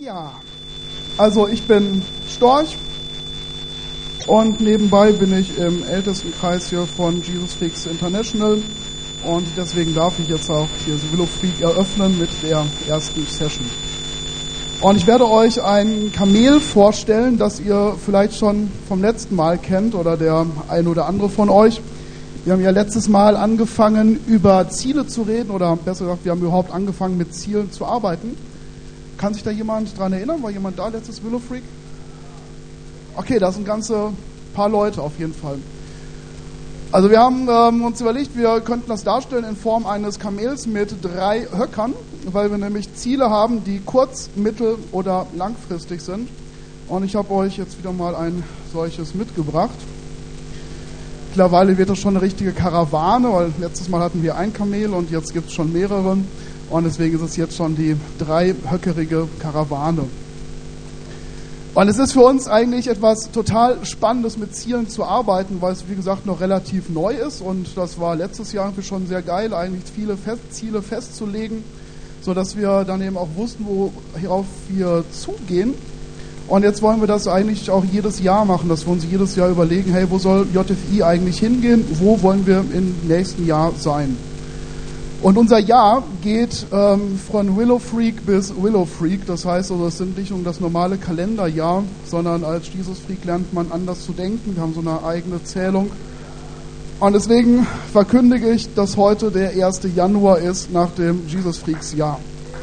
Ja, also ich bin Storch und nebenbei bin ich im Ältestenkreis hier von Jesus Freaks International und deswegen darf ich jetzt auch hier so Willow Freak eröffnen mit der ersten Session. Und ich werde euch ein Kamel vorstellen, das ihr vielleicht schon vom letzten Mal kennt oder der ein oder andere von euch. Wir haben ja letztes Mal angefangen, über Ziele zu reden oder besser gesagt, wir haben überhaupt angefangen, mit Zielen zu arbeiten. Kann sich da jemand dran erinnern? War jemand da, letztes Willow Freak? Okay, da sind ganze paar Leute auf jeden Fall. Also wir haben uns überlegt, wir könnten das darstellen in Form eines Kamels mit 3 Höckern, weil wir nämlich Ziele haben, die kurz-, mittel- oder langfristig sind. Und ich habe euch jetzt wieder mal ein solches mitgebracht. Mittlerweile wird das schon eine richtige Karawane, weil letztes Mal hatten wir ein Kamel und jetzt gibt es schon mehrere. Und deswegen ist es jetzt schon die 3-höckerige Karawane. Und es ist für uns eigentlich etwas total Spannendes, mit Zielen zu arbeiten, weil es, wie gesagt, noch relativ neu ist. Und das war letztes Jahr schon sehr geil, eigentlich viele Ziele festzulegen, sodass wir dann eben auch wussten, worauf wir zugehen. Und jetzt wollen wir das eigentlich auch jedes Jahr machen, dass wir uns jedes Jahr überlegen, hey, wo soll JFI eigentlich hingehen? Wo wollen wir im nächsten Jahr sein? Und unser Jahr geht von Willow Freak bis Willow Freak. Das heißt, also, es sind nicht um das normale Kalenderjahr, sondern als Jesus Freak lernt man anders zu denken. Wir haben so eine eigene Zählung. Und deswegen verkündige ich, dass heute der 1. Januar ist nach dem Jesus Freaks Jahr.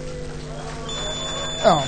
Ja.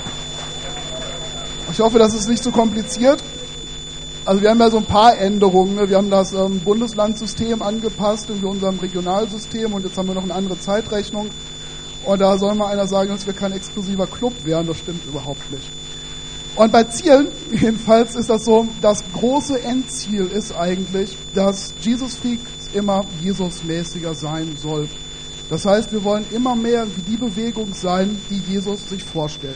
Ich hoffe, das ist nicht so kompliziert. Also wir haben ja so ein paar Änderungen. Ne? Wir haben das Bundeslandsystem angepasst in unserem Regionalsystem und jetzt haben wir noch eine andere Zeitrechnung. Und da soll mal einer sagen, dass wir kein exklusiver Club wären. Das stimmt überhaupt nicht. Und bei Zielen, jedenfalls ist das so, das große Endziel ist eigentlich, dass Jesus Freaks immer Jesus-mäßiger sein soll. Das heißt, wir wollen immer mehr wie die Bewegung sein, die Jesus sich vorstellt.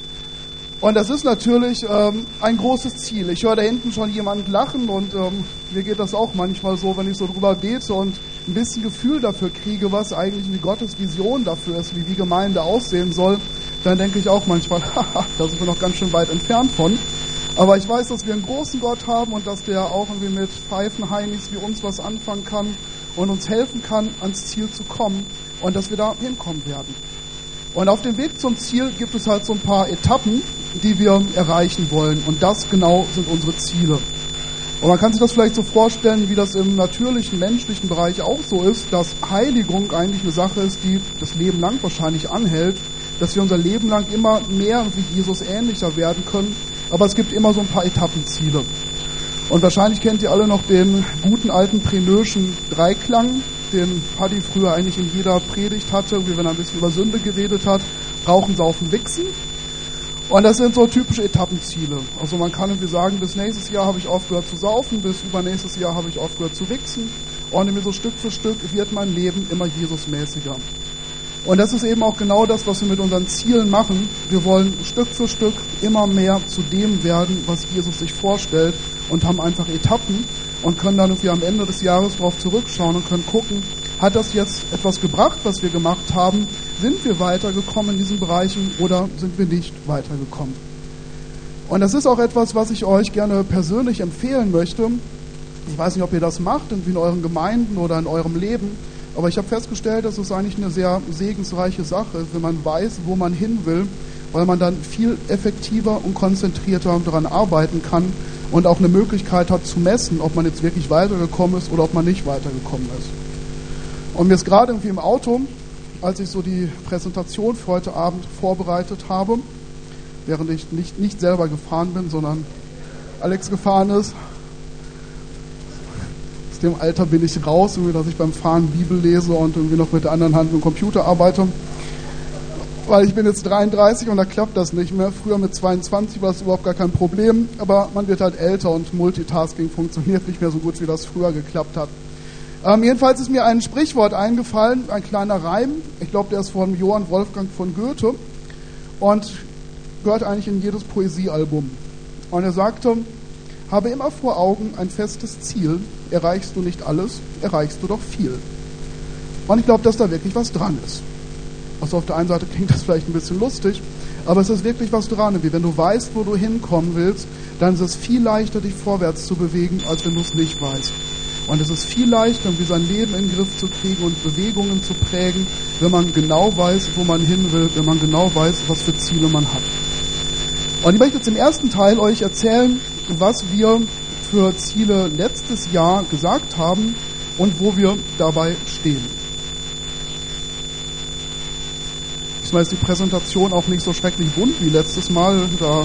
Und das ist natürlich ein großes Ziel. Ich höre da hinten schon jemand lachen und mir geht das auch manchmal so, wenn ich so drüber bete und ein bisschen Gefühl dafür kriege, was eigentlich wie Gottes Vision dafür ist, wie die Gemeinde aussehen soll, dann denke ich auch manchmal, haha, da sind wir noch ganz schön weit entfernt von. Aber ich weiß, dass wir einen großen Gott haben und dass der auch irgendwie mit Pfeifenheinis wie uns was anfangen kann und uns helfen kann, ans Ziel zu kommen und dass wir da hinkommen werden. Und auf dem Weg zum Ziel gibt es halt so ein paar Etappen, die wir erreichen wollen. Und das genau sind unsere Ziele. Und man kann sich das vielleicht so vorstellen, wie das im natürlichen, menschlichen Bereich auch so ist, dass Heiligung eigentlich eine Sache ist, die das Leben lang wahrscheinlich anhält, dass wir unser Leben lang immer mehr wie Jesus ähnlicher werden können. Aber es gibt immer so ein paar Etappenziele. Und wahrscheinlich kennt ihr alle noch den guten alten Prenöschen Dreiklang, den Paddy früher eigentlich in jeder Predigt hatte, wie wenn er ein bisschen über Sünde geredet hat, Rauchen, Saufen, Wichsen. Und das sind so typische Etappenziele. Also man kann irgendwie sagen, bis nächstes Jahr habe ich aufgehört zu saufen, bis übernächstes Jahr habe ich aufgehört zu wichsen. Und irgendwie so Stück für Stück wird mein Leben immer Jesusmäßiger. Und das ist eben auch genau das, was wir mit unseren Zielen machen. Wir wollen Stück für Stück immer mehr zu dem werden, was Jesus sich vorstellt und haben einfach Etappen und können dann irgendwie am Ende des Jahres darauf zurückschauen und können gucken, hat das jetzt etwas gebracht, was wir gemacht haben? Sind wir weitergekommen in diesen Bereichen oder sind wir nicht weitergekommen? Und das ist auch etwas, was ich euch gerne persönlich empfehlen möchte. Ich weiß nicht, ob ihr das macht, irgendwie in euren Gemeinden oder in eurem Leben, aber ich habe festgestellt, dass es eigentlich eine sehr segensreiche Sache ist, wenn man weiß, wo man hin will, weil man dann viel effektiver und konzentrierter daran arbeiten kann und auch eine Möglichkeit hat zu messen, ob man jetzt wirklich weitergekommen ist oder ob man nicht weitergekommen ist. Und mir ist gerade irgendwie im Auto, als ich so die Präsentation für heute Abend vorbereitet habe, während ich nicht selber gefahren bin, sondern Alex gefahren ist, aus dem Alter bin ich raus, irgendwie, dass ich beim Fahren Bibel lese und irgendwie noch mit der anderen Hand mit dem Computer arbeite. Weil ich bin jetzt 33 und da klappt das nicht mehr. Früher mit 22 war das überhaupt gar kein Problem, aber man wird halt älter und Multitasking funktioniert nicht mehr so gut, wie das früher geklappt hat. Jedenfalls ist mir ein Sprichwort eingefallen, ein kleiner Reim. Ich glaube, der ist von Johann Wolfgang von Goethe und gehört eigentlich in jedes Poesiealbum. Und er sagte, habe immer vor Augen ein festes Ziel, erreichst du nicht alles, erreichst du doch viel. Und ich glaube, dass da wirklich was dran ist. Also auf der einen Seite klingt das vielleicht ein bisschen lustig, aber es ist wirklich was dran. Wie wenn du weißt, wo du hinkommen willst, dann ist es viel leichter, dich vorwärts zu bewegen, als wenn du es nicht weißt. Und es ist viel leichter, wie sein Leben in den Griff zu kriegen und Bewegungen zu prägen, wenn man genau weiß, wo man hin will, wenn man genau weiß, was für Ziele man hat. Und ich möchte jetzt im ersten Teil euch erzählen, was wir für Ziele letztes Jahr gesagt haben und wo wir dabei stehen. Diesmal ist die Präsentation auch nicht so schrecklich bunt wie letztes Mal.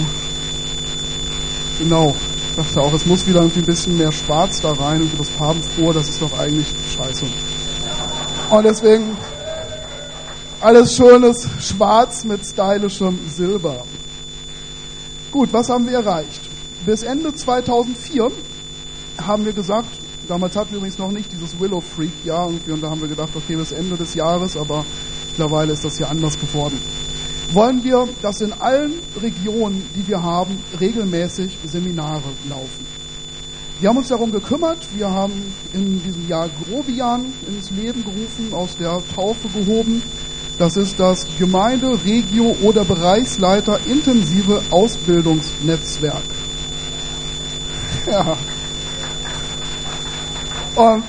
Genau. Ich dachte auch, es muss wieder irgendwie ein bisschen mehr Schwarz da rein und das Farbenfrohe, das ist doch eigentlich scheiße. Und deswegen alles schönes Schwarz mit stylischem Silber. Gut, was haben wir erreicht? Bis Ende 2004 haben wir gesagt, damals hatten wir übrigens noch nicht dieses Willow Freak Jahr irgendwie und da haben wir gedacht, okay, bis Ende des Jahres, aber mittlerweile ist das ja anders geworden. Wollen wir, dass in allen Regionen, die wir haben, regelmäßig Seminare laufen. Wir haben uns darum gekümmert, wir haben in diesem Jahr Grobian ins Leben gerufen, aus der Taufe gehoben. Das ist das Gemeinde-, Regio- oder Bereichsleiter intensive Ausbildungsnetzwerk. Ja. Und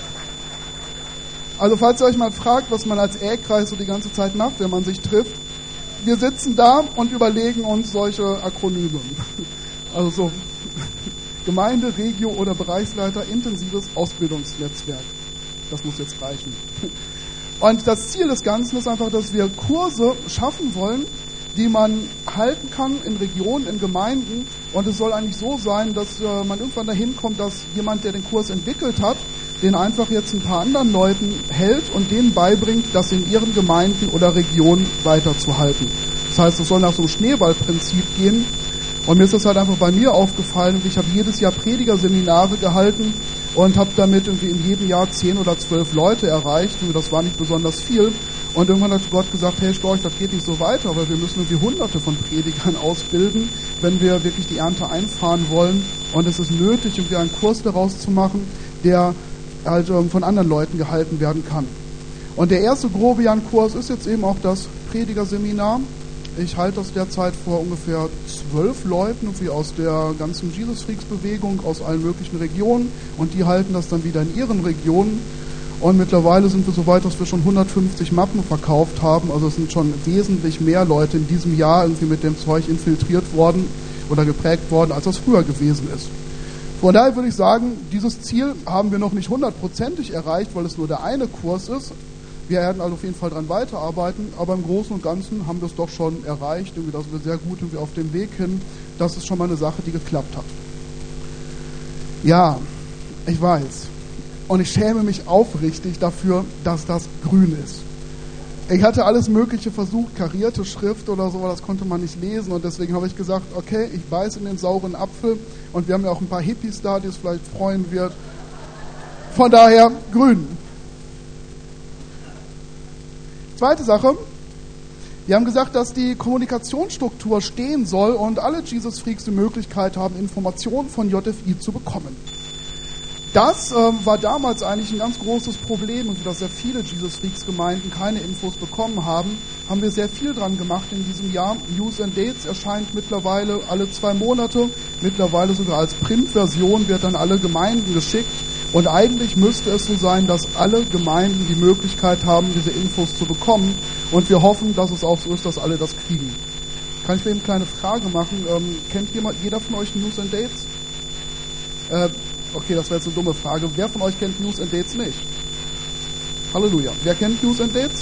also falls ihr euch mal fragt, was man als Ä-Kreis so die ganze Zeit macht, wenn man sich trifft, wir sitzen da und überlegen uns solche Akronyme. Also so Gemeinde, Regio oder Bereichsleiter, intensives Ausbildungsnetzwerk. Das muss jetzt reichen. Und das Ziel des Ganzen ist einfach, dass wir Kurse schaffen wollen, die man halten kann in Regionen, in Gemeinden. Und es soll eigentlich so sein, dass man irgendwann dahin kommt, dass jemand, der den Kurs entwickelt hat, den einfach jetzt ein paar anderen Leuten hält und denen beibringt, das in ihren Gemeinden oder Regionen weiterzuhalten. Das heißt, es soll nach so einem Schneeballprinzip gehen. Und mir ist das halt einfach bei mir aufgefallen. Ich habe jedes Jahr Predigerseminare gehalten und habe damit irgendwie in jedem Jahr 10 oder 12 Leute erreicht. Und das war nicht besonders viel. Und irgendwann hat Gott gesagt, hey Storch, das geht nicht so weiter, weil wir müssen irgendwie Hunderte von Predigern ausbilden, wenn wir wirklich die Ernte einfahren wollen. Und es ist nötig, irgendwie einen Kurs daraus zu machen, der halt von anderen Leuten gehalten werden kann. Und der erste Grobian-Kurs ist jetzt eben auch das Predigerseminar. Ich halte das derzeit vor ungefähr 12 Leuten, irgendwie aus der ganzen Jesus-Freaks-Bewegung, aus allen möglichen Regionen. Und die halten das dann wieder in ihren Regionen. Und mittlerweile sind wir so weit, dass wir schon 150 Mappen verkauft haben. Also es sind schon wesentlich mehr Leute in diesem Jahr irgendwie mit dem Zeug infiltriert worden oder geprägt worden, als das früher gewesen ist. Von daher würde ich sagen, dieses Ziel haben wir noch nicht 100%ig erreicht, weil es nur der eine Kurs ist. Wir werden also auf jeden Fall dran weiterarbeiten, aber im Großen und Ganzen haben wir es doch schon erreicht. Irgendwie, da sind wir sehr gut irgendwie auf dem Weg hin. Das ist schon mal eine Sache, die geklappt hat. Ja, ich weiß. Und ich schäme mich aufrichtig dafür, dass das grün ist. Ich hatte alles Mögliche versucht, karierte Schrift oder so, aber das konnte man nicht lesen. Und deswegen habe ich gesagt, okay, ich beiß in den sauren Apfel. Und wir haben ja auch ein paar Hippies da, die es vielleicht freuen wird. Von daher grün. Zweite Sache. Wir haben gesagt, dass die Kommunikationsstruktur stehen soll und alle Jesus-Freaks die Möglichkeit haben, Informationen von JFI zu bekommen. Das war damals eigentlich ein ganz großes Problem, und dass sehr viele Jesus-Freaks-Gemeinden keine Infos bekommen haben, haben wir sehr viel dran gemacht in diesem Jahr. News and Dates erscheint mittlerweile alle 2 Monate, mittlerweile sogar als Printversion wird an alle Gemeinden geschickt. Und eigentlich müsste es so sein, dass alle Gemeinden die Möglichkeit haben, diese Infos zu bekommen. Und wir hoffen, dass es auch so ist, dass alle das kriegen. Kann ich mir eben eine kleine Frage machen? Kennt jeder von euch News and Dates? Okay, das wäre jetzt eine dumme Frage. Wer von euch kennt News and Dates nicht? Halleluja. Wer kennt News and Dates?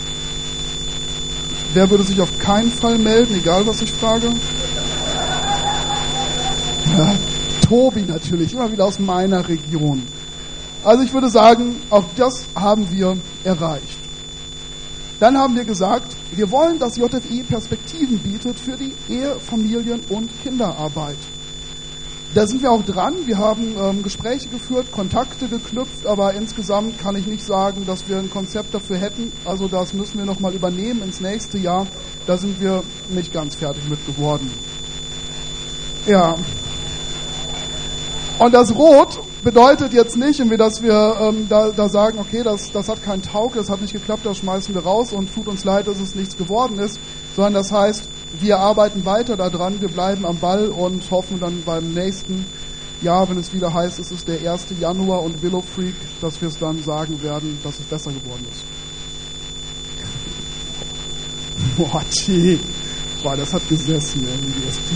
Wer würde sich auf keinen Fall melden, egal was ich frage? Ja, Tobi natürlich, immer wieder aus meiner Region. Also ich würde sagen, auch das haben wir erreicht. Dann haben wir gesagt, wir wollen, dass JFI Perspektiven bietet für die Ehe-, Familien- und Kinderarbeit. Da sind wir auch dran. Wir haben Gespräche geführt, Kontakte geknüpft, aber insgesamt kann ich nicht sagen, dass wir ein Konzept dafür hätten. Also das müssen wir nochmal übernehmen ins nächste Jahr. Da sind wir nicht ganz fertig mit geworden. Ja. Und das Rot, bedeutet jetzt nicht, dass wir da sagen, okay, das hat keinen Taug, das hat nicht geklappt, das schmeißen wir raus und tut uns leid, dass es nichts geworden ist, sondern das heißt, wir arbeiten weiter daran, wir bleiben am Ball und hoffen dann beim nächsten Jahr, wenn es wieder heißt, es ist der 1. Januar und Willow Freak, dass wir es dann sagen werden, dass es besser geworden ist. Morty. Boah, das hat gesessen irgendwie, das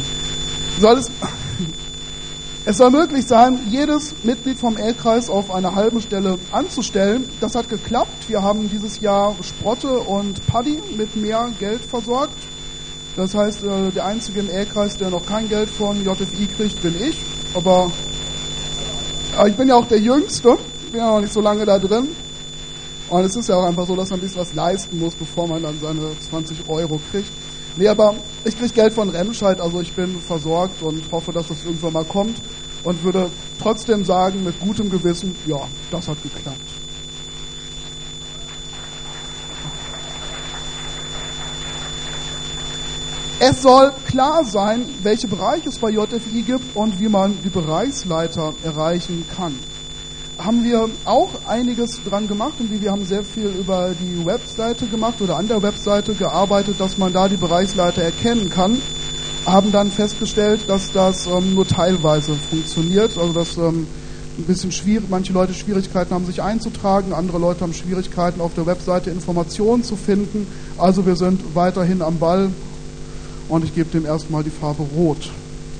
Es soll möglich sein, jedes Mitglied vom L-Kreis auf einer halben Stelle anzustellen. Das hat geklappt. Wir haben dieses Jahr Sprotte und Paddy mit mehr Geld versorgt. Das heißt, der Einzige im L-Kreis, der noch kein Geld von JFI kriegt, bin ich. Aber ich bin ja auch der Jüngste. Ich bin ja noch nicht so lange da drin. Und es ist ja auch einfach so, dass man ein bisschen was leisten muss, bevor man dann seine 20 Euro kriegt. Nee, aber ich kriege Geld von Remscheid, also ich bin versorgt und hoffe, dass das irgendwann mal kommt und würde trotzdem sagen, mit gutem Gewissen, ja, das hat geklappt. Es soll klar sein, welche Bereiche es bei JFI gibt und wie man die Bereichsleiter erreichen kann. Haben wir auch einiges dran gemacht und wir haben sehr viel über die Webseite gemacht oder an der Webseite gearbeitet, dass man da die Bereichsleiter erkennen kann. Haben dann festgestellt, dass das nur teilweise funktioniert, also dass ein bisschen schwierig, manche Leute Schwierigkeiten haben, sich einzutragen, andere Leute haben Schwierigkeiten, auf der Webseite Informationen zu finden. Also wir sind weiterhin am Ball und ich gebe dem erstmal die Farbe Rot.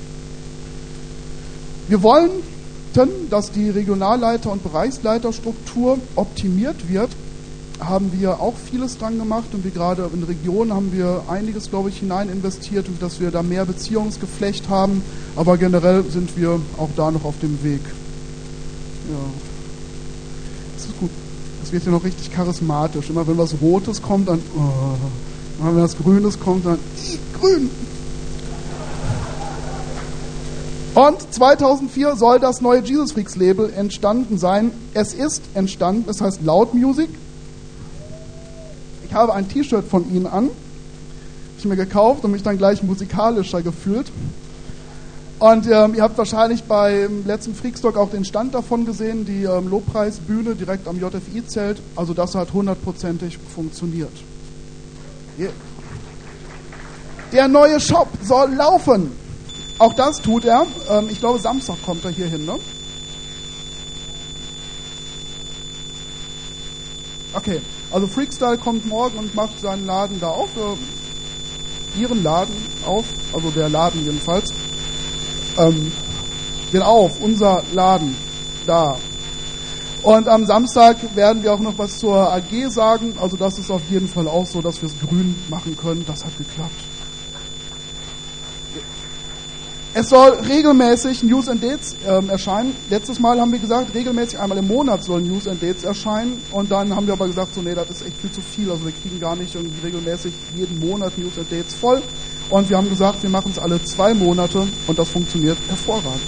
Wir wollen, dass die Regionalleiter- und Bereichsleiterstruktur optimiert wird, haben wir auch vieles dran gemacht und wir gerade in Regionen haben wir einiges, glaube ich, hinein investiert, dass wir da mehr Beziehungsgeflecht haben, aber generell sind wir auch da noch auf dem Weg. Ja, das ist gut. Das wird ja noch richtig charismatisch. Immer wenn was Rotes kommt, dann immer wenn was Grünes kommt, dann grün. Und 2004 soll das neue Jesus Freaks Label entstanden sein. Es ist entstanden, es heißt Loud Music. Ich habe ein T-Shirt von ihnen an, habe ich mir gekauft und mich dann gleich musikalischer gefühlt. Und ihr habt wahrscheinlich beim letzten Freakstock auch den Stand davon gesehen, die Lobpreisbühne direkt am JFI-Zelt. Also das hat 100%ig funktioniert. Yeah. Der neue Shop soll laufen. Auch das tut er. Ich glaube, Samstag kommt er hier hin, ne? Okay, also Freakstyle kommt morgen und macht seinen Laden da auf. Ihren Laden auf, also der Laden jedenfalls. Geht auf, unser Laden, da. Und am Samstag werden wir auch noch was zur AG sagen. Also das ist auf jeden Fall auch so, dass wir es grün machen können. Das hat geklappt. Es soll regelmäßig News and Dates erscheinen. Letztes Mal haben wir gesagt, regelmäßig einmal im Monat sollen News and Dates erscheinen. Und dann haben wir aber gesagt, so nee, das ist echt viel zu viel. Also wir kriegen gar nicht irgendwie regelmäßig jeden Monat News and Dates voll. Und wir haben gesagt, wir machen es alle 2 Monate und das funktioniert hervorragend.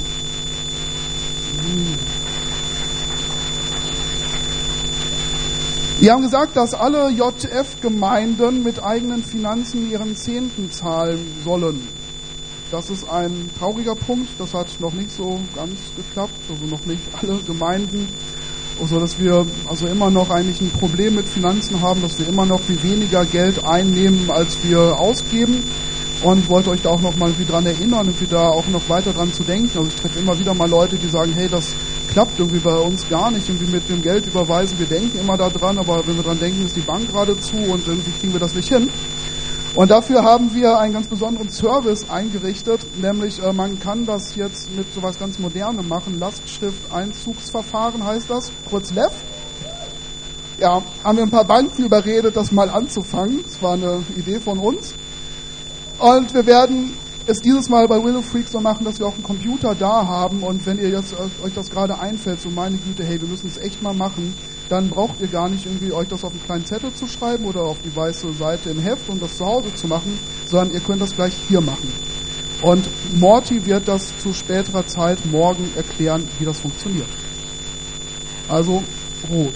Wir haben gesagt, dass alle JF-Gemeinden mit eigenen Finanzen ihren Zehnten zahlen sollen. Das ist ein trauriger Punkt, das hat noch nicht so ganz geklappt, also noch nicht alle Gemeinden, also dass wir also immer noch eigentlich ein Problem mit Finanzen haben, dass wir immer noch viel weniger Geld einnehmen, als wir ausgeben. Und wollte euch da auch noch mal irgendwie dran erinnern und da auch noch weiter dran zu denken. Also ich treffe immer wieder mal Leute, die sagen, hey, das klappt irgendwie bei uns gar nicht, irgendwie mit dem Geld überweisen. Wir denken immer da dran, aber wenn wir dran denken, ist die Bank gerade zu und irgendwie kriegen wir das nicht hin. Und dafür haben wir einen ganz besonderen Service eingerichtet, nämlich man kann das jetzt mit sowas ganz Modernem machen. Lastschrift-Einzugsverfahren heißt das, kurz LEF. Ja, haben wir ein paar Banken überredet, das mal anzufangen. Das war eine Idee von uns. Und wir werden es dieses Mal bei Willow Freaks so machen, dass wir auch einen Computer da haben. Und wenn ihr jetzt euch das gerade einfällt, so meine Güte, hey, wir müssen es echt mal machen, dann braucht ihr gar nicht irgendwie euch das auf einen kleinen Zettel zu schreiben oder auf die weiße Seite im Heft und das zu Hause zu machen, sondern ihr könnt das gleich hier machen. Und Morty wird das zu späterer Zeit morgen erklären, wie das funktioniert. Also rot.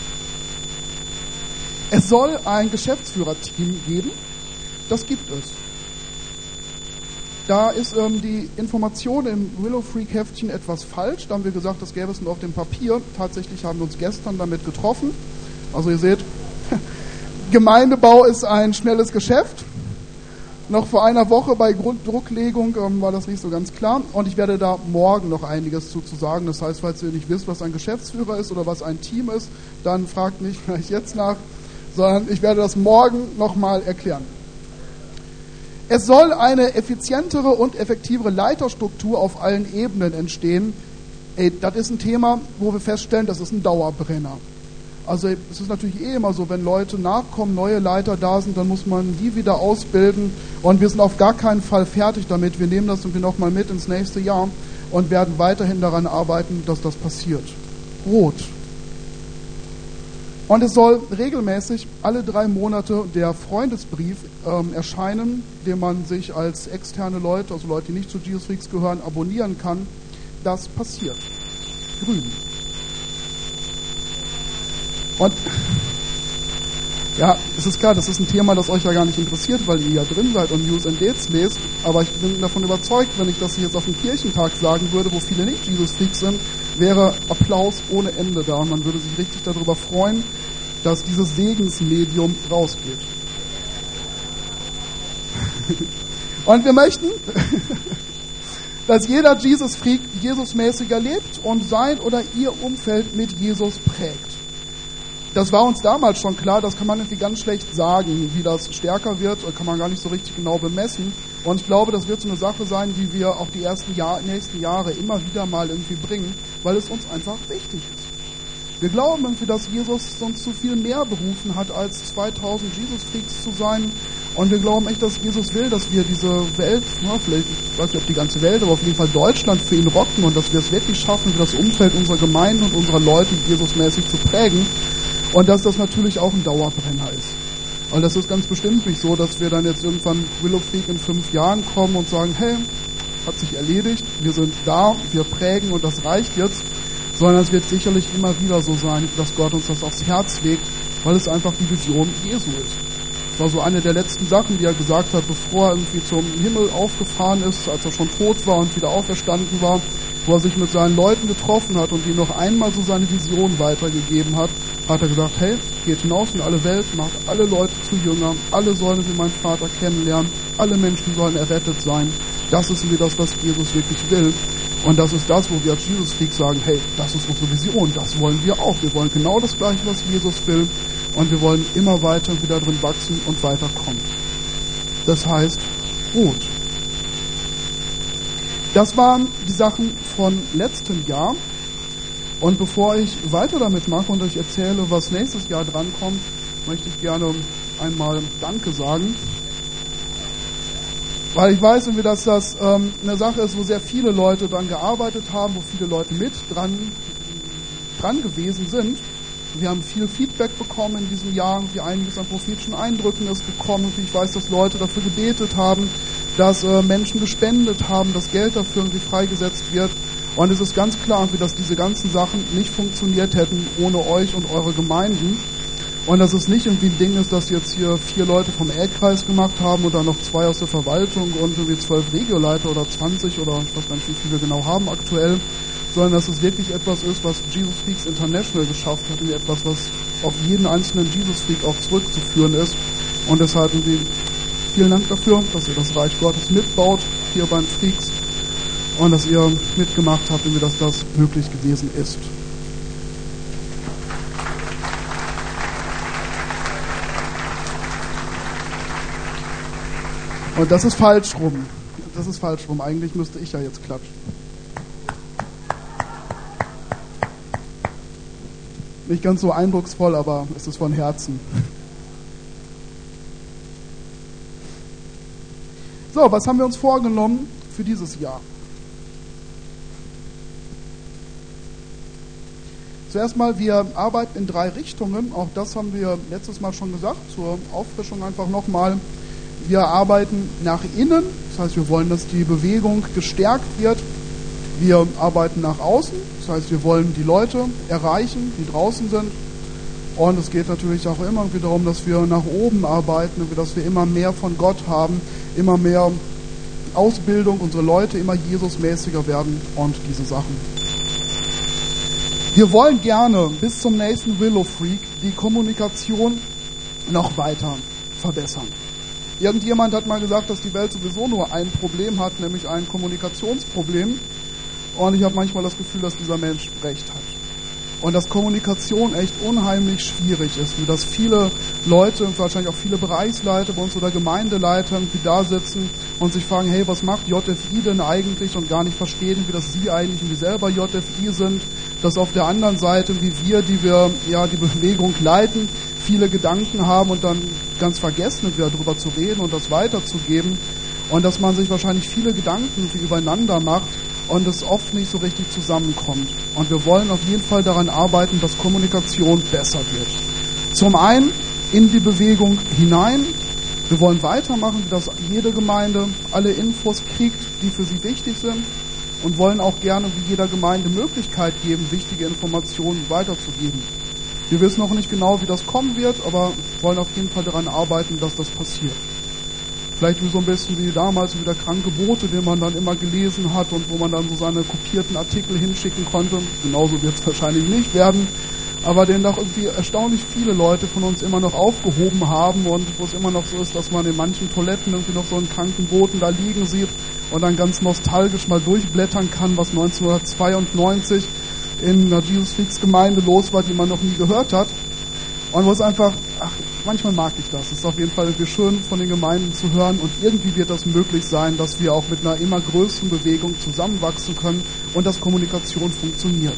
Es soll ein Geschäftsführerteam geben. Das gibt es. Da ist die Information im Willow Freak Heftchen etwas falsch. Da haben wir gesagt, das gäbe es nur auf dem Papier. Tatsächlich haben wir uns gestern damit getroffen. Also ihr seht, Gemeindebau ist ein schnelles Geschäft. Noch vor einer Woche bei Grunddrucklegung war das nicht so ganz klar. Und ich werde da morgen noch einiges zu sagen. Das heißt, falls ihr nicht wisst, was ein Geschäftsführer ist oder was ein Team ist, dann fragt nicht gleich jetzt nach, sondern ich werde das morgen nochmal erklären. Es soll eine effizientere und effektivere Leiterstruktur auf allen Ebenen entstehen. Das ist ein Thema, wo wir feststellen, das ist ein Dauerbrenner. Also es ist natürlich immer so, wenn Leute nachkommen, neue Leiter da sind, dann muss man die wieder ausbilden. Und wir sind auf gar keinen Fall fertig damit. Wir nehmen das irgendwie nochmal mit ins nächste Jahr und werden weiterhin daran arbeiten, dass das passiert. Rot. Und es soll regelmäßig alle 3 Monate der Freundesbrief erscheinen, den man sich als externe Leute, also Leute, die nicht zu Jesus Freaks gehören, abonnieren kann. Das passiert. Grün. Und ja, es ist klar, das ist ein Thema, das euch ja gar nicht interessiert, weil ihr ja drin seid und News and Dates lest. Aber ich bin davon überzeugt, wenn ich das jetzt auf dem Kirchentag sagen würde, wo viele nicht Jesus Freaks sind, wäre Applaus ohne Ende da. Und man würde sich richtig darüber freuen, dass dieses Segensmedium rausgeht. Und wir möchten, dass jeder Jesus Freak Jesusmäßiger lebt und sein oder ihr Umfeld mit Jesus prägt. Das war uns damals schon klar, das kann man irgendwie ganz schlecht sagen, wie das stärker wird, kann man gar nicht so richtig genau bemessen. Und ich glaube, das wird so eine Sache sein, die wir auch die nächsten Jahre immer wieder mal irgendwie bringen, weil es uns einfach wichtig ist. Wir glauben irgendwie, dass Jesus uns zu viel mehr berufen hat, als 2000 Jesus-Freaks zu sein. Und wir glauben echt, dass Jesus will, dass wir diese Welt, vielleicht, ich weiß nicht, ob die ganze Welt, aber auf jeden Fall Deutschland für ihn rocken und dass wir es wirklich schaffen, für das Umfeld unserer Gemeinden und unserer Leute Jesusmäßig zu prägen. Und dass das natürlich auch ein Dauerbrenner ist. Und das ist ganz bestimmt nicht so, dass wir dann jetzt irgendwann Willow Freak in 5 Jahren kommen und sagen, hey, hat sich erledigt, wir sind da, wir prägen und das reicht jetzt. Sondern es wird sicherlich immer wieder so sein, dass Gott uns das aufs Herz legt, weil es einfach die Vision Jesu ist. Das war so eine der letzten Sachen, die er gesagt hat, bevor er irgendwie zum Himmel aufgefahren ist, als er schon tot war und wieder auferstanden war, wo er sich mit seinen Leuten getroffen hat und ihnen noch einmal so seine Vision weitergegeben hat, hat er gesagt, hey, geht hinaus in alle Welt, macht alle Leute zu Jüngern, alle sollen sie meinen Vater kennenlernen, alle Menschen sollen errettet sein. Das ist das, was Jesus wirklich will. Und das ist das, wo wir als Jesus Freaks sagen, hey, das ist unsere Vision, das wollen wir auch. Wir wollen genau das Gleiche, was Jesus will. Und wir wollen immer weiter wieder drin wachsen und weiterkommen. Das heißt, Rot. Das waren die Sachen von letztem Jahr. Und bevor ich weiter damit mache und euch erzähle, was nächstes Jahr drankommt, möchte ich gerne einmal Danke sagen. Weil ich weiß, dass das eine Sache ist, wo sehr viele Leute dran gearbeitet haben, wo viele Leute mit dran gewesen sind. Wir haben viel Feedback bekommen in diesem Jahr, wie einiges an prophetischen Eindrücken ist gekommen. Ich weiß, dass Leute dafür gebetet haben, dass Menschen gespendet haben, dass Geld dafür irgendwie freigesetzt wird. Und es ist ganz klar, dass diese ganzen Sachen nicht funktioniert hätten ohne euch und eure Gemeinden. Und dass es nicht irgendwie ein Ding ist, dass jetzt hier 4 Leute vom L-Kreis gemacht haben und dann noch 2 aus der Verwaltung und irgendwie 12 Regioleiter oder 20 oder ich weiß gar nicht, wie viele wir genau haben aktuell, sondern dass es wirklich etwas ist, was Jesus Freaks International geschafft hat und etwas, was auf jeden einzelnen Jesus Freak auch zurückzuführen ist. Und deshalb irgendwie vielen Dank dafür, dass ihr das Reich Gottes mitbaut hier beim Freaks und dass ihr mitgemacht habt, dass das möglich gewesen ist. Und das ist falsch rum. Das ist falsch rum. Eigentlich müsste ich ja jetzt klatschen. Nicht ganz so eindrucksvoll, aber es ist von Herzen. So, was haben wir uns vorgenommen für dieses Jahr? Zuerst mal, wir arbeiten in 3 Richtungen. Auch das haben wir letztes Mal schon gesagt, zur Auffrischung einfach nochmal. Wir arbeiten nach innen, das heißt, wir wollen, dass die Bewegung gestärkt wird. Wir arbeiten nach außen, das heißt, wir wollen die Leute erreichen, die draußen sind. Und es geht natürlich auch immer wieder darum, dass wir nach oben arbeiten, dass wir immer mehr von Gott haben, immer mehr Ausbildung, unsere Leute immer Jesusmäßiger werden und diese Sachen. Wir wollen gerne bis zum nächsten Willow Freak die Kommunikation noch weiter verbessern. Irgendjemand hat mal gesagt, dass die Welt sowieso nur ein Problem hat, nämlich ein Kommunikationsproblem. Und ich habe manchmal das Gefühl, dass dieser Mensch recht hat. Und dass Kommunikation echt unheimlich schwierig ist. Und dass viele Leute und wahrscheinlich auch viele Bereichsleiter bei uns oder Gemeindeleiter irgendwie da sitzen und sich fragen, hey, was macht JFI denn eigentlich? Und gar nicht verstehen, wie das sie eigentlich und wie selber JFI sind. Dass auf der anderen Seite, wie wir, die wir ja die Bewegung leiten, viele Gedanken haben und dann ganz vergessen, wieder darüber zu reden und das weiterzugeben. Und dass man sich wahrscheinlich viele Gedanken übereinander macht und es oft nicht so richtig zusammenkommt. Und wir wollen auf jeden Fall daran arbeiten, dass Kommunikation besser wird. Zum einen in die Bewegung hinein. Wir wollen weitermachen, dass jede Gemeinde alle Infos kriegt, die für sie wichtig sind. Und wollen auch gerne wie jeder Gemeinde Möglichkeit geben, wichtige Informationen weiterzugeben. Wir wissen noch nicht genau, wie das kommen wird, aber wollen auf jeden Fall daran arbeiten, dass das passiert. Vielleicht so ein bisschen wie damals wie der kranke Bote, den man dann immer gelesen hat und wo man dann so seine kopierten Artikel hinschicken konnte. Genauso wird es wahrscheinlich nicht werden, aber den doch irgendwie erstaunlich viele Leute von uns immer noch aufgehoben haben und wo es immer noch so ist, dass man in manchen Toiletten irgendwie noch so einen kranken Boten da liegen sieht und dann ganz nostalgisch mal durchblättern kann, was 1992 in der Jesus Freaks Gemeinde los war, die man noch nie gehört hat. Und wo es einfach, manchmal mag ich das. Es ist auf jeden Fall irgendwie schön von den Gemeinden zu hören und irgendwie wird das möglich sein, dass wir auch mit einer immer größeren Bewegung zusammenwachsen können und dass Kommunikation funktioniert.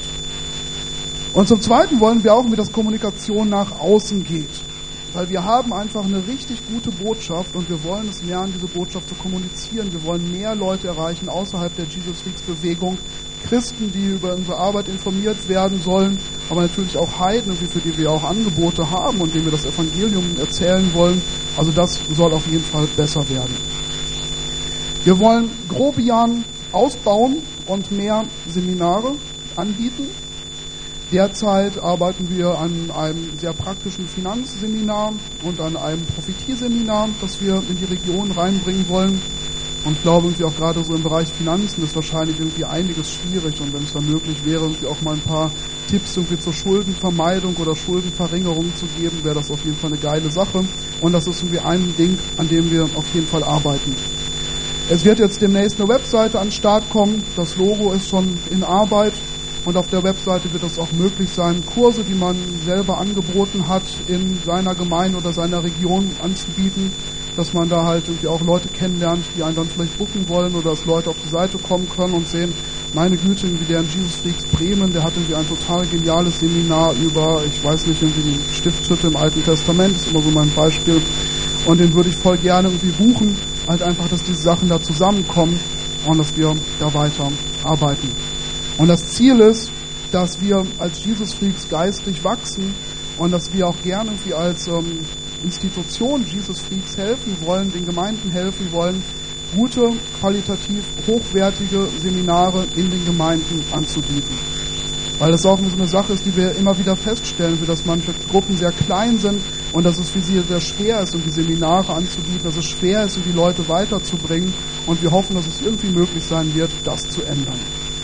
Und zum Zweiten wollen wir auch, wie das Kommunikation nach außen geht. Weil wir haben einfach eine richtig gute Botschaft und wir wollen es lernen, diese Botschaft zu kommunizieren. Wir wollen mehr Leute erreichen außerhalb der Jesus Freaks Bewegung. Christen, die über unsere Arbeit informiert werden sollen, aber natürlich auch Heiden, für die wir auch Angebote haben und denen wir das Evangelium erzählen wollen. Also das soll auf jeden Fall besser werden. Wir wollen Grobian ausbauen und mehr Seminare anbieten. Derzeit arbeiten wir an einem sehr praktischen Finanzseminar und an einem Prophetieseminar, das wir in die Region reinbringen wollen. Und ich glaube, irgendwie auch gerade so im Bereich Finanzen ist wahrscheinlich irgendwie einiges schwierig. Und wenn es dann möglich wäre, irgendwie auch mal ein paar Tipps irgendwie zur Schuldenvermeidung oder Schuldenverringerung zu geben, wäre das auf jeden Fall eine geile Sache. Und das ist irgendwie ein Ding, an dem wir auf jeden Fall arbeiten. Es wird jetzt demnächst eine Webseite an den Start kommen. Das Logo ist schon in Arbeit. Und auf der Webseite wird es auch möglich sein, Kurse, die man selber angeboten hat, in seiner Gemeinde oder seiner Region anzubieten, dass man da halt irgendwie auch Leute kennenlernt, die einen dann vielleicht booken wollen oder dass Leute auf die Seite kommen können und sehen, meine Güte, irgendwie der in Jesus Freaks Bremen, der hat irgendwie ein total geniales Seminar über, ich weiß nicht, irgendwie die Stiftshütte im Alten Testament, ist immer so mein Beispiel. Und den würde ich voll gerne irgendwie buchen, halt einfach, dass diese Sachen da zusammenkommen und dass wir da weiter arbeiten. Und das Ziel ist, dass wir als Jesus Freaks geistlich wachsen und dass wir auch gerne irgendwie als Institution Jesus Freaks helfen wollen, den Gemeinden helfen wollen, gute, qualitativ hochwertige Seminare in den Gemeinden anzubieten. Weil das auch so eine Sache ist, die wir immer wieder feststellen, dass manche Gruppen sehr klein sind und dass es für sie sehr schwer ist, um die Seminare anzubieten, dass es schwer ist, um die Leute weiterzubringen und wir hoffen, dass es irgendwie möglich sein wird, das zu ändern.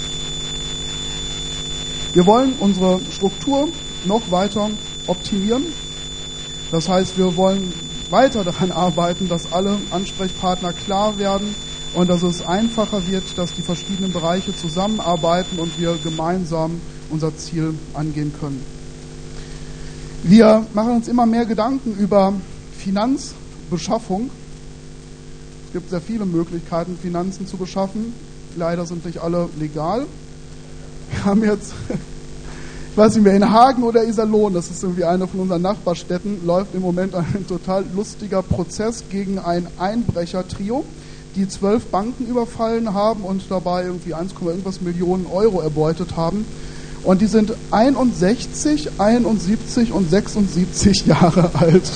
Wir wollen unsere Struktur noch weiter optimieren. Das heißt, wir wollen weiter daran arbeiten, dass alle Ansprechpartner klar werden und dass es einfacher wird, dass die verschiedenen Bereiche zusammenarbeiten und wir gemeinsam unser Ziel angehen können. Wir machen uns immer mehr Gedanken über Finanzbeschaffung. Es gibt sehr viele Möglichkeiten, Finanzen zu beschaffen. Leider sind nicht alle legal. Wir haben jetzt, ich weiß nicht mehr, in Hagen oder Iserlohn, das ist irgendwie eine von unseren Nachbarstädten, läuft im Moment ein total lustiger Prozess gegen ein Einbrechertrio, die 12 Banken überfallen haben und dabei irgendwie 1, irgendwas Millionen Euro erbeutet haben. Und die sind 61, 71 und 76 Jahre alt.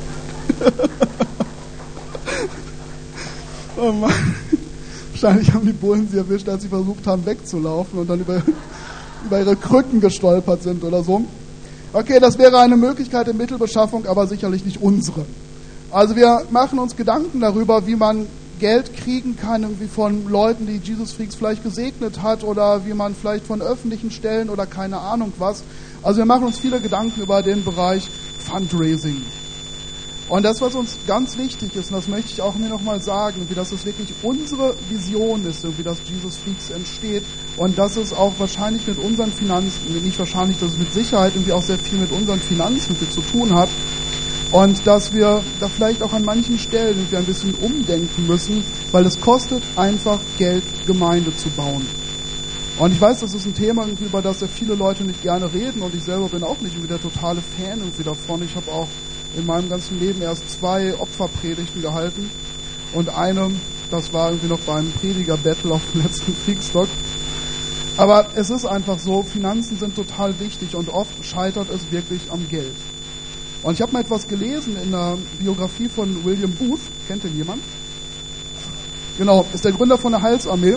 Oh Mann. Wahrscheinlich haben die Bullen sie erwischt, als sie versucht haben wegzulaufen und dann über ihre Krücken gestolpert sind oder so. Okay, das wäre eine Möglichkeit der Mittelbeschaffung, aber sicherlich nicht unsere. Also wir machen uns Gedanken darüber, wie man Geld kriegen kann, irgendwie von Leuten, die Jesus Freaks vielleicht gesegnet hat oder wie man vielleicht von öffentlichen Stellen oder keine Ahnung was. Also wir machen uns viele Gedanken über den Bereich Fundraising. Und das, was uns ganz wichtig ist, und das möchte ich auch mir nochmal sagen, wie dass es wirklich unsere Vision ist, wie das Jesus Freaks entsteht und dass es auch wahrscheinlich mit unseren Finanzen, nicht wahrscheinlich, dass es mit Sicherheit irgendwie auch sehr viel mit unseren Finanzen zu tun hat und dass wir da vielleicht auch an manchen Stellen irgendwie ein bisschen umdenken müssen, weil es kostet einfach Geld, Gemeinde zu bauen. Und ich weiß, das ist ein Thema, über das sehr viele Leute nicht gerne reden und ich selber bin auch nicht irgendwie der totale Fan irgendwie davon. Ich habe auch in meinem ganzen Leben erst 2 Opferpredigten gehalten und eine, das war irgendwie noch beim Prediger-Battle auf dem letzten Freakstock. Aber es ist einfach so, Finanzen sind total wichtig und oft scheitert es wirklich am Geld. Und ich habe mal etwas gelesen in der Biografie von William Booth, kennt den jemand? Genau, ist der Gründer von der Heilsarmee.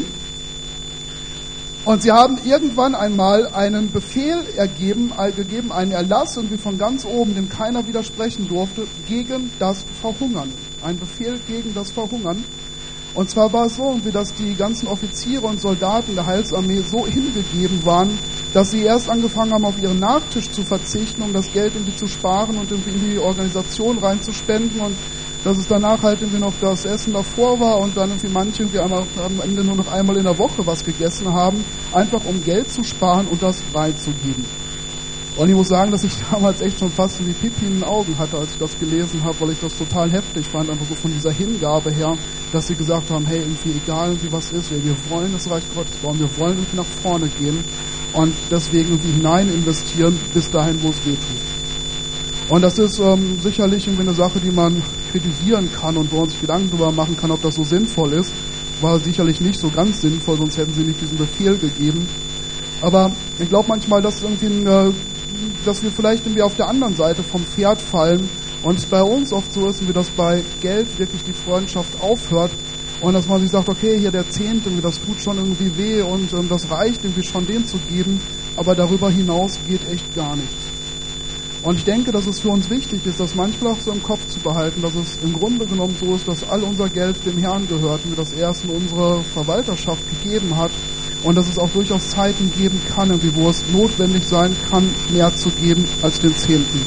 Und sie haben irgendwann einmal einen Befehl gegeben, einen Erlass, irgendwie von ganz oben, dem keiner widersprechen durfte, gegen das Verhungern. Ein Befehl gegen das Verhungern. Und zwar war es so, dass die ganzen Offiziere und Soldaten der Heilsarmee so hingegeben waren, dass sie erst angefangen haben, auf ihren Nachtisch zu verzichten, um das Geld irgendwie zu sparen und irgendwie in die Organisation reinzuspenden und dass es danach halt irgendwie noch das Essen davor war und dann irgendwie manche irgendwie am Ende nur noch einmal in der Woche was gegessen haben, einfach um Geld zu sparen und das reinzugeben. Und ich muss sagen, dass ich damals echt schon fast wie Pipi in den Augen hatte, als ich das gelesen habe, weil ich das total heftig fand, einfach so von dieser Hingabe her, dass sie gesagt haben, hey, irgendwie egal irgendwie was ist, wir wollen das Reich Gottes bauen, wir wollen irgendwie nach vorne gehen und deswegen irgendwie hinein investieren bis dahin, wo es weh tut. Und das ist sicherlich irgendwie eine Sache, die man kritisieren kann und wo man sich Gedanken darüber machen kann, ob das so sinnvoll ist. War sicherlich nicht so ganz sinnvoll, sonst hätten sie nicht diesen Befehl gegeben. Aber ich glaube manchmal, dass dass wir vielleicht irgendwie auf der anderen Seite vom Pferd fallen und es bei uns oft so ist, wie das bei Geld wirklich die Freundschaft aufhört und dass man sich sagt, okay, hier der Zehnte, das tut schon irgendwie weh und das reicht irgendwie schon, den zu geben, aber darüber hinaus geht echt gar nichts. Und ich denke, dass es für uns wichtig ist, das manchmal auch so im Kopf zu behalten, dass es im Grunde genommen so ist, dass all unser Geld dem Herrn gehört und wir das erst in unsere Verwalterschaft gegeben hat und dass es auch durchaus Zeiten geben kann, wo es notwendig sein kann, mehr zu geben als den Zehnten.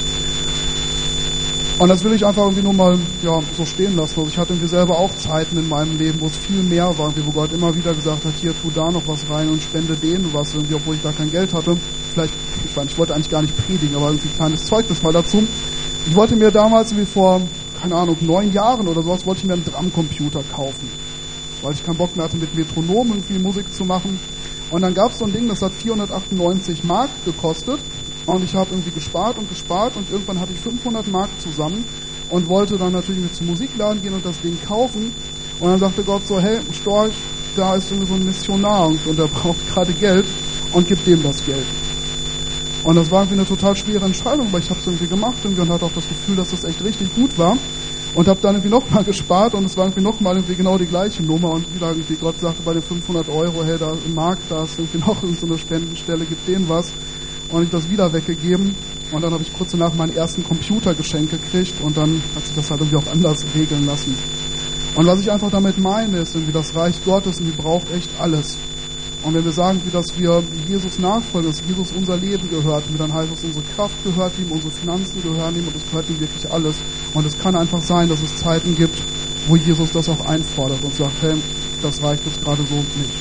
Und das will ich einfach irgendwie nur mal so stehen lassen. Also ich hatte irgendwie selber auch Zeiten in meinem Leben, wo es viel mehr war, wo Gott immer wieder gesagt hat, hier, tu da noch was rein und spende denen was, irgendwie, obwohl ich da kein Geld hatte. Vielleicht, ich wollte eigentlich gar nicht predigen, aber irgendwie ein kleines Zeugnis mal dazu. Ich wollte mir damals irgendwie vor, 9 Jahren oder sowas, wollte ich mir einen Drumcomputer kaufen. Weil ich keinen Bock mehr hatte, mit Metronom irgendwie Musik zu machen. Und dann gab es so ein Ding, das hat 498 Mark gekostet. Und ich habe irgendwie gespart und irgendwann hatte ich 500 Mark zusammen und wollte dann natürlich mit zum Musikladen gehen und das Ding kaufen. Und dann sagte Gott so, hey, Storch, da ist irgendwie so ein Missionar und der braucht gerade Geld und gib dem das Geld. Und das war irgendwie eine total schwere Entscheidung, weil ich habe es irgendwie gemacht und hatte auch das Gefühl, dass das echt richtig gut war. Und habe dann irgendwie nochmal gespart und es war irgendwie nochmal irgendwie genau die gleiche Nummer und wieder irgendwie Gott sagte bei den 500 Euro, hey, da im Markt, da ist irgendwie noch so eine Spendenstelle, gib denen was. Und ich das wieder weggegeben und dann habe ich kurz danach meinen ersten Computer geschenkt gekriegt und dann hat sich das halt irgendwie auch anders regeln lassen. Und was ich einfach damit meine, ist irgendwie das Reich Gottes und die braucht echt alles. Und wenn wir sagen, dass wir Jesus nachfolgen, dass Jesus unser Leben gehört, dann heißt es, unsere Kraft gehört ihm, unsere Finanzen gehören ihm und es gehört ihm wirklich alles. Und es kann einfach sein, dass es Zeiten gibt, wo Jesus das auch einfordert und sagt, hey, das reicht jetzt gerade so nicht.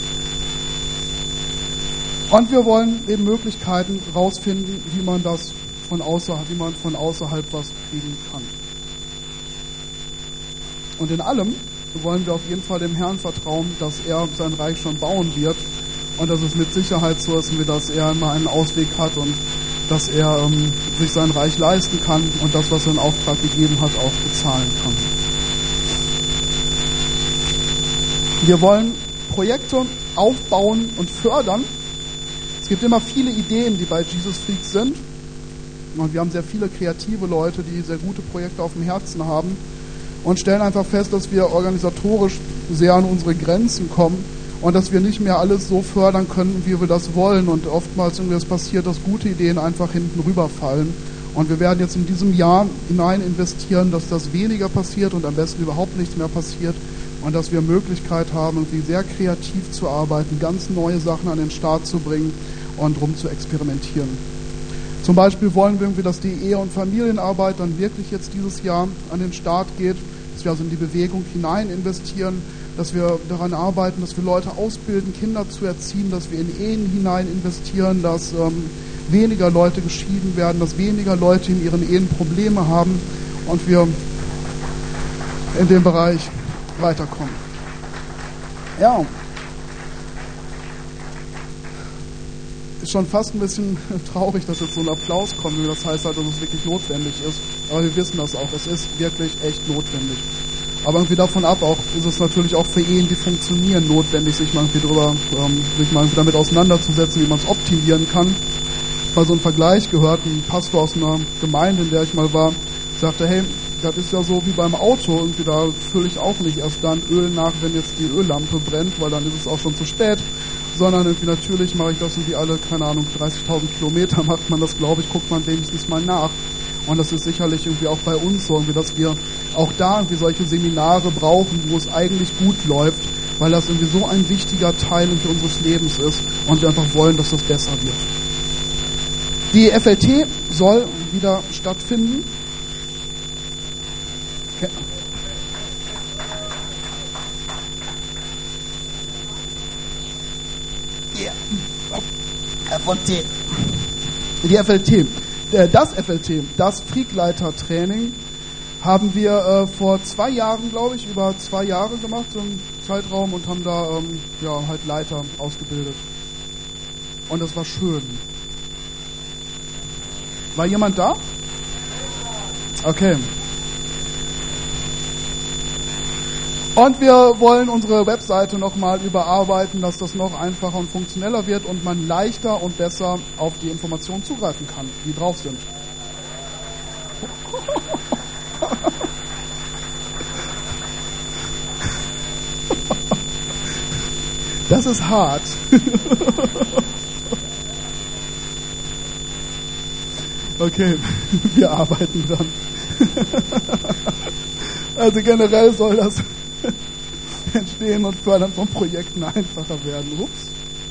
Und wir wollen eben Möglichkeiten rausfinden, wie man von außerhalb was kriegen kann. Und in allem wollen wir auf jeden Fall dem Herrn vertrauen, dass er sein Reich schon bauen wird und dass es mit Sicherheit so ist, dass er immer einen Ausweg hat und dass er sich sein Reich leisten kann und das, was er in Auftrag gegeben hat, auch bezahlen kann. Wir wollen Projekte aufbauen und fördern. Es gibt immer viele Ideen, die bei Jesus Freaks sind. Und wir haben sehr viele kreative Leute, die sehr gute Projekte auf dem Herzen haben und stellen einfach fest, dass wir organisatorisch sehr an unsere Grenzen kommen und dass wir nicht mehr alles so fördern können, wie wir das wollen. Und oftmals irgendwie es passiert, dass gute Ideen einfach hinten rüberfallen Und wir werden jetzt in diesem Jahr hinein investieren, dass das weniger passiert und am besten überhaupt nichts mehr passiert und dass wir Möglichkeit haben, irgendwie sehr kreativ zu arbeiten, ganz neue Sachen an den Start zu bringen und rum zu experimentieren. Zum Beispiel wollen wir irgendwie, dass die Ehe- und Familienarbeit dann wirklich jetzt dieses Jahr an den Start geht, dass wir also in die Bewegung hinein investieren, dass wir daran arbeiten, dass wir Leute ausbilden, Kinder zu erziehen, dass wir in Ehen hinein investieren, dass weniger Leute geschieden werden, dass weniger Leute in ihren Ehen Probleme haben und wir in dem Bereich weiterkommen. Ja, ist schon fast ein bisschen traurig, dass jetzt so ein Applaus kommt, das heißt halt, dass es wirklich notwendig ist, aber wir wissen das auch, es ist wirklich echt notwendig. Aber irgendwie davon ab auch ist es natürlich auch für Ehen, die funktionieren, notwendig, sich mal irgendwie damit auseinanderzusetzen, wie man es optimieren kann. Mal so einen Vergleich gehört, ein Pastor aus einer Gemeinde, in der ich mal war, sagte, hey, das ist ja so wie beim Auto, irgendwie da fülle ich auch nicht erst dann Öl nach, wenn jetzt die Öllampe brennt, weil dann ist es auch schon zu spät, sondern irgendwie natürlich mache ich das irgendwie alle, keine Ahnung, 30.000 Kilometer macht man das, glaube ich, guckt man wenigstens mal nach. Und das ist sicherlich irgendwie auch bei uns so, irgendwie, dass wir auch da irgendwie solche Seminare brauchen, wo es eigentlich gut läuft, weil das irgendwie so ein wichtiger Teil irgendwie unseres Lebens ist und wir einfach wollen, dass das besser wird. Die FLT soll wieder stattfinden. Okay. Yeah. FLT. Die FLT. Das FLT, das Freakleiter-Training, haben wir vor 2 Jahren, glaube ich, über 2 Jahre gemacht, so im Zeitraum, und haben da halt Leiter ausgebildet. Und das war schön. War jemand da? Okay. Und wir wollen unsere Webseite nochmal überarbeiten, dass das noch einfacher und funktioneller wird und man leichter und besser auf die Informationen zugreifen kann, die drauf sind. Das ist hart. Okay, wir arbeiten dran. Also generell soll das Entstehen und Fördern von Projekten einfacher werden. Ups.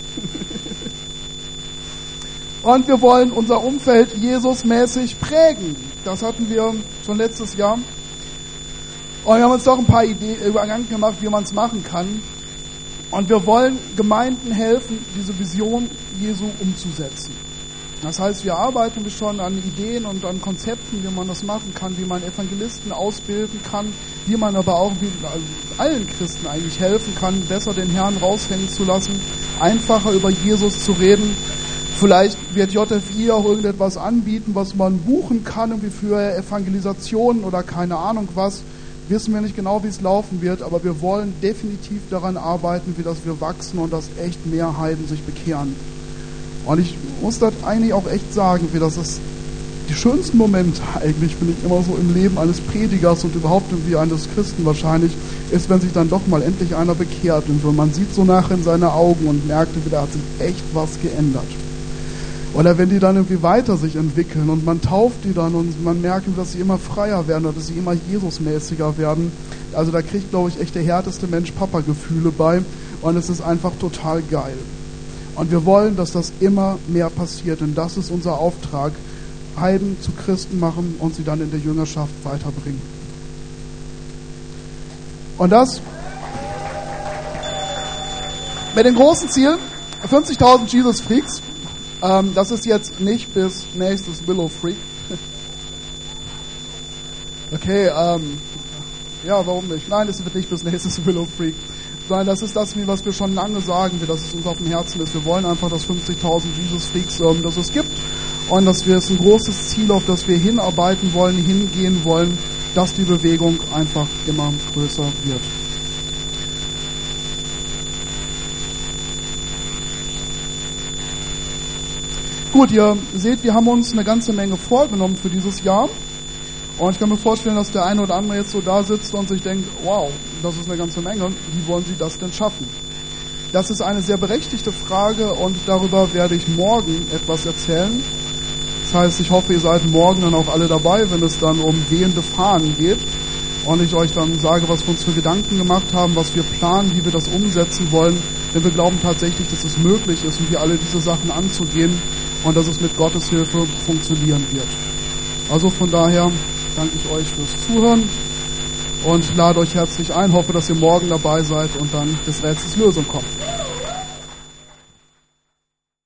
Und wir wollen unser Umfeld Jesusmäßig prägen. Das hatten wir schon letztes Jahr. Und wir haben uns doch ein paar Ideen Gedanken gemacht, wie man es machen kann. Und wir wollen Gemeinden helfen, diese Vision Jesu umzusetzen. Das heißt, wir arbeiten schon an Ideen und an Konzepten, wie man das machen kann, wie man Evangelisten ausbilden kann, wie man aber auch allen Christen eigentlich helfen kann, besser den Herrn raushängen zu lassen, einfacher über Jesus zu reden. Vielleicht wird JFI auch irgendetwas anbieten, was man buchen kann, irgendwie für Evangelisationen oder keine Ahnung was. Wissen wir nicht genau, wie es laufen wird, aber wir wollen definitiv daran arbeiten, wie dass wir wachsen und dass echt mehr Heiden sich bekehren. Und ich muss das eigentlich auch echt sagen, wie das ist die schönsten Momente eigentlich, finde ich, immer so im Leben eines Predigers und überhaupt irgendwie eines Christen wahrscheinlich, ist, wenn sich dann doch mal endlich einer bekehrt und man sieht so nachher in seine Augen und merkt, da hat sich echt was geändert. Oder wenn die dann irgendwie weiter sich entwickeln und man tauft die dann und man merkt, dass sie immer freier werden oder dass sie immer Jesusmäßiger werden. Also da kriegt, glaube ich, echt der härteste Mensch Papa-Gefühle bei und es ist einfach total geil. Und wir wollen, dass das immer mehr passiert, denn das ist unser Auftrag, Heiden zu Christen machen und sie dann in der Jüngerschaft weiterbringen. Und das mit dem großen Ziel, 50.000 Jesus Freaks, das ist jetzt nicht bis nächstes Willow Freak. Okay, ja, warum nicht? Nein, es wird nicht bis nächstes Willow Freak. Sondern das ist das, was wir schon lange sagen, dass es uns auf dem Herzen ist. Wir wollen einfach, dass 50.000 Jesus Freaks, dass es gibt. Und dass wir es ein großes Ziel, auf das wir hinarbeiten wollen, hingehen wollen, dass die Bewegung einfach immer größer wird. Gut, ihr seht, wir haben uns eine ganze Menge vorgenommen für dieses Jahr. Und ich kann mir vorstellen, dass der eine oder andere jetzt so da sitzt und sich denkt, wow, das ist eine ganze Menge, wie wollen Sie das denn schaffen? Das ist eine sehr berechtigte Frage und darüber werde ich morgen etwas erzählen. Das heißt, ich hoffe, ihr seid morgen dann auch alle dabei, wenn es dann um wehende Fahnen geht und ich euch dann sage, was wir uns für Gedanken gemacht haben, was wir planen, wie wir das umsetzen wollen. Denn wir glauben tatsächlich, dass es möglich ist, und wir alle diese Sachen anzugehen und dass es mit Gottes Hilfe funktionieren wird. Also von daher danke ich euch fürs Zuhören und lade euch herzlich ein, hoffe, dass ihr morgen dabei seid und dann des Rätsels Lösung kommt.